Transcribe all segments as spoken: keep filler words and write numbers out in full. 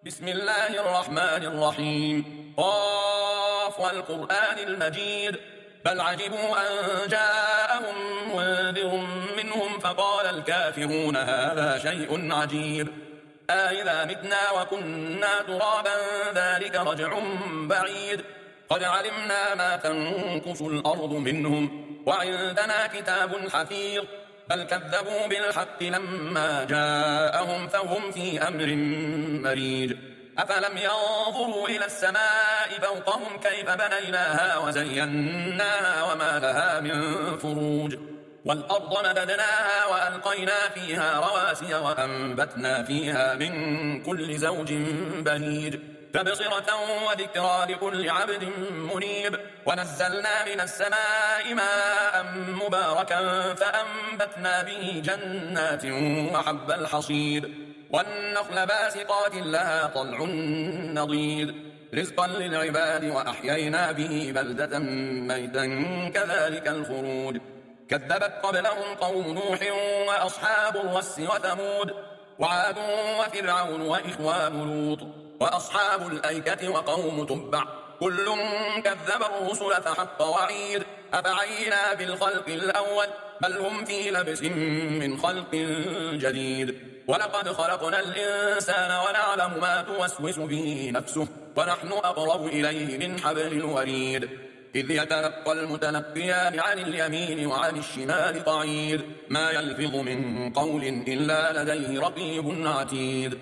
بسم الله الرحمن الرحيم. قاف والقرآن المجيد بل عجبوا أن جاءهم منذر منهم فقال الكافرون هذا شيء عجيب أإذا متنا وكنا ترابا ذلك رجع بعيد قد علمنا ما تنقص الأرض منهم وعندنا كتاب حفيظ بل كذبوا بالحق لما جاءهم فهم في أمر مريج أفلم ينظروا إلى السماء فوقهم كيف بنيناها وزيناها وما لها من فروج والأرض مددناها وألقينا فيها رواسي وأنبتنا فيها من كل زوج بهيج تبصرة وذكرى لكل عبد منيب ونزلنا من السماء ماء مباركا فأنبتنا به جنات وحب الحصيد والنخل باسقات لها طلع نضيد رزقا للعباد وأحيينا به بلدة ميتا كذلك الخروج كذبت قبلهم قوم نوح وأصحاب الرس وثمود وعاد وفرعون وإخوان لوط وأصحاب الأيكة وقوم تبع كل كذب الرسل فحق وعيد أفعينا بالخلق الأول بل هم في لبس من خلق جديد ولقد خلقنا الإنسان ونعلم ما توسوس به نفسه ونحن أقرب إليه من حبل الوريد إذ يتلقى المتلقيان عن اليمين وعن الشمال قعيد ما يلفظ من قول إلا لديه رقيب عتيد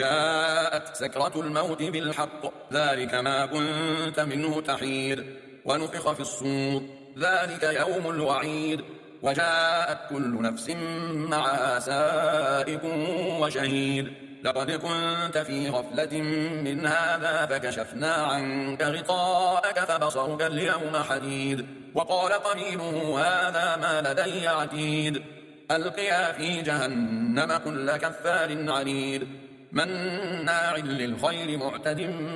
وجاءت سكرة الموت بالحق ذلك ما كنت منه تحيد ونفخ في الصور ذلك يوم الوعيد وجاءت كل نفس معها سائق وشهيد لقد كنت في غفلة من هذا فكشفنا عنك غطاءك فبصرك اليوم حديد وقال قرينه هذا ما لدي عتيد ألقيا في جهنم كل كفار عنيد مناع للخير معتد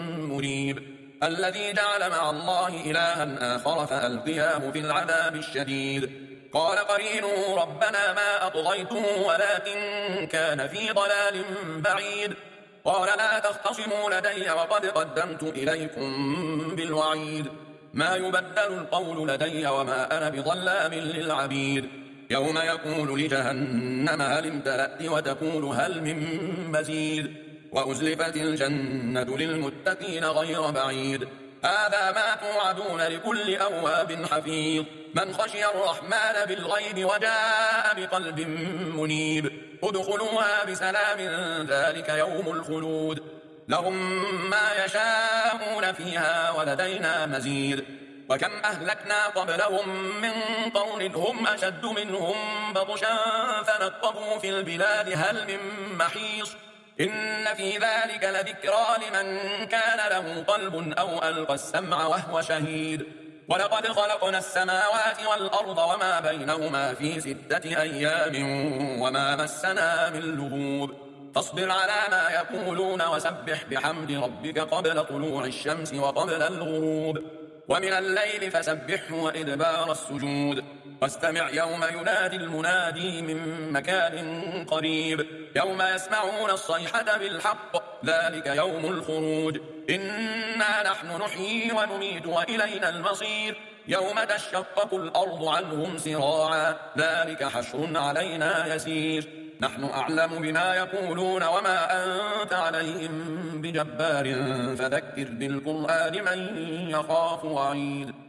مريب الذي جعل مع الله إلها آخر فألقياه في العذاب الشديد قال قرينه ربنا ما أطغيته ولكن كان في ضلال بعيد قال لا تختصموا لدي وقد قدمت إليكم بالوعيد ما يبدل القول لدي وما أنا بظلام للعبيد يوم يقول لجهنم هل امتلأت وتقول هل من مزيد وأزلفت الجنة للمتقين غير بعيد هذا ما توعدون لكل أواب حفيظ من خشي الرحمن بالغيب وجاء بقلب منيب ادخلوها بسلام ذلك يوم الخلود لهم ما يشاءون فيها ولدينا مزيد وكم أهلكنا قبلهم من قرن هم أشد منهم بطشا فنقبوا في البلاد هل من محيص إن في ذلك لذكرى لمن كان له قلب أو ألقى السمع وهو شهيد ولقد خلقنا السماوات والأرض وما بينهما في ستة أيام وما مسنا من لغوب فاصبر على ما يقولون وسبح بحمد ربك قبل طلوع الشمس وقبل الغروب ومن الليل فسبحه وإدبار السجود واستمع يوم ينادي المنادي من مكان قريب يوم يسمعون الصيحة بالحق ذلك يوم الخروج إنا نحن نحيي ونميت وإلينا المصير يوم تشقق الأرض عنهم سراعا ذلك حشر علينا يسير نحن أعلم بما يقولون وما أنت عليهم بجبار فذكر بالقرآن من يخاف وعيد